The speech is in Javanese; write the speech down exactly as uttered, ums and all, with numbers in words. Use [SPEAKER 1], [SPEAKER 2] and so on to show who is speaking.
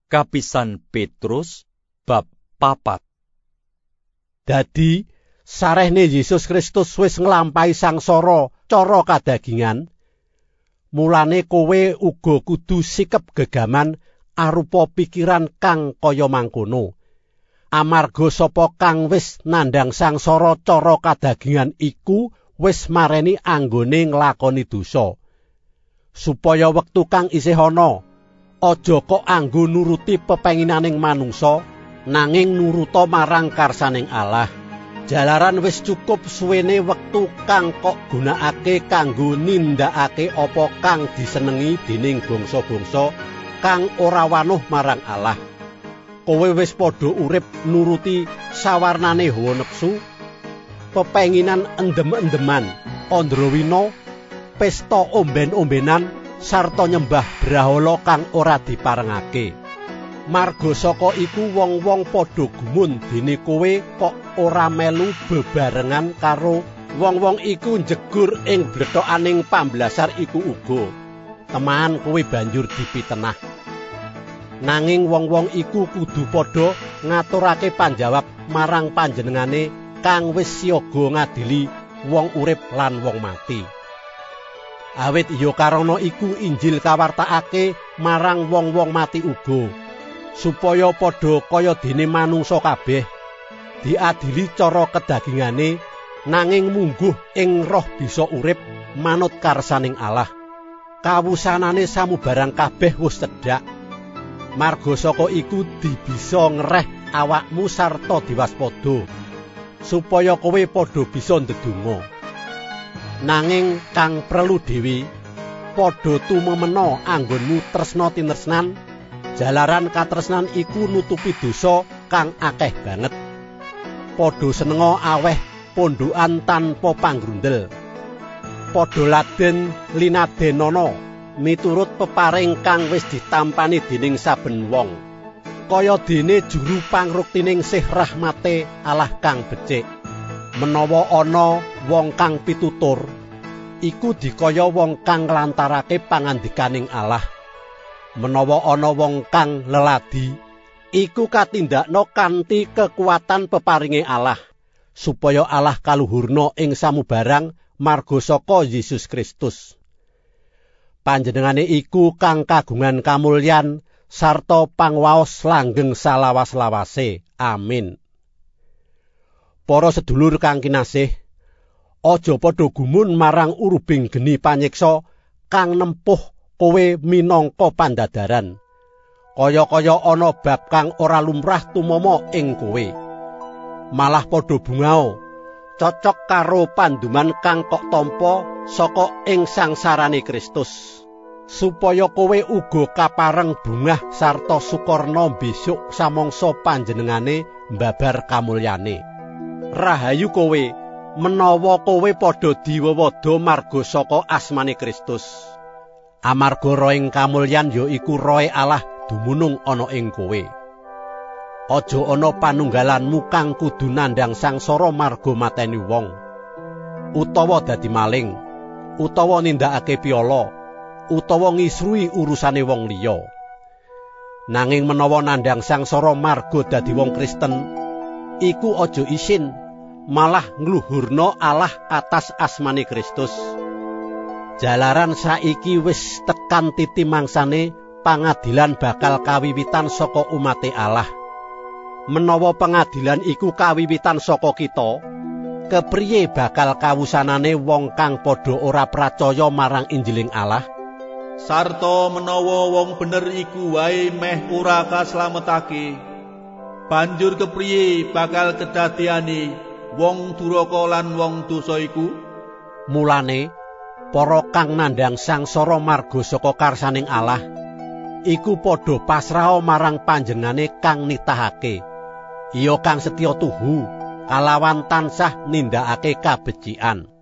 [SPEAKER 1] Kapisan Petrus bab papat.
[SPEAKER 2] Dadi sarehne Yesus Kristus wis nglampahi sangsara cara kadagingan, mulane kowe uga kudu sikep gegaman arupa pikiran kang kaya mangkono. Amarga sapa kang wis nandhang sangsara cara kadagingan iku wis mareni anggone nglakoni dosa, supaya wektu kang isih ana aja kok anggo nuruti pepenginaning manungsa, nanging nuruta marang karsaning Allah. Jalaran wis cukup suwene wektu kang kok gunakake kanggo nindakake apa kang disenengi dening bangsa-bangsa kang ora wanuh marang Allah. Kowe wis padha urip nuruti sawarnane hawa nepsu, pepenginan endem-endeman, andrawina, pesta omben-ombenan, sarta nyembah brahala kang ora diparengake. Marga saka iku wong-wong padha gumun dene kowe kok ora melu bebarengan karo wong-wong iku njegur ing blethokaning pamblasar iku uga. Teman kowe banjur dipitenah. Nanging wong-wong iku kudu padha ngaturake panjawab marang panjenengane kang wis siaga ngadili wong urip lan wong mati. Awit ya karana iku Injil kawartakake marang wong-wong mati uga, supaya padha kaya dene manungsa kabeh diadili cara kedagingane, nanging mungguh ing roh bisa urip manut karsaning Allah. Kawusanane samubarang kabeh wis cedhak. Marga saka iku dibisa ngereh awakmu sarta diwaspada, supaya kowe padha bisa ndedonga. Nanging kang perlu dhewe padha tumemena anggonmu tresna tinresnan, jalaran katresnan iku nutupi dosa kang akeh banget. Padha senenga aweh pondokan tanpa panggrundel. Padha laden linadenana miturut peparing kang wis ditampani dening saben wong, kaya dene juru pangruktining sih rahmate Allah kang becik. Menawa ana wong kang pitutur, iku dikaya wong kang nglantarake pangandikaning Allah. Menawa ana wong kang leladi, iku katindakna kanthi kekuatan peparinge Allah, supaya Allah kaluhurna ing samubarang marga saka Yesus Kristus. Panjenengane iku kang kagungan kamulyan sarta pangwaos langgeng salawas-lawase. Amin. Para sedulur kang kinasih, aja padha gumun marang urubing geni panyiksa kang nempuh kowe minangka pandadaran, kaya-kaya ana bab kang ora lumrah tumama ing kowe. Malah padha bungao, cocok karo panduman kang kok tampa saka ing sangsarane Kristus, supaya kowe uga kapareng bungah sarta sukorna besok samangsa panjenengane mbabar kamulyane. Rahayu kowe menawa kowe padha diwawada marga saka asmane Kristus. Amarga rohing kamulyan ya iku rohe Allah dumunung ana ing kowe. Aja ana panunggalanmu kang kudu nandhang sangsara marga mateni wong, utawa dadi maling, utawa nindakake piala, utawa ngisrui urusane wong liya. Nanging menawa nandhang sangsara marga dadi wong Kristen, iku aja isin, malah ngluhurna Allah atas asmane Kristus. Jalaran saiki wis tekan titi mangsane pangadilan bakal kawiwitan saka umate Allah. Menawa pengadilan iku kawiwitan saka kita, kepriye bakal kawusanane wong kang padha ora pracaya marang Injiling Allah?
[SPEAKER 3] Sarta menawa wong bener iku wae meh ora kaslametake, banjur kepriye bakal kedadiane wong duraka lan wong dosa iku?
[SPEAKER 2] Mulane para kang nandhang sangsara marga saka karsaning Allah iku padha pasrah marang panjenengane kang nitahake, iya kang setya tuhu kalawan tansah nindakake kabecikan.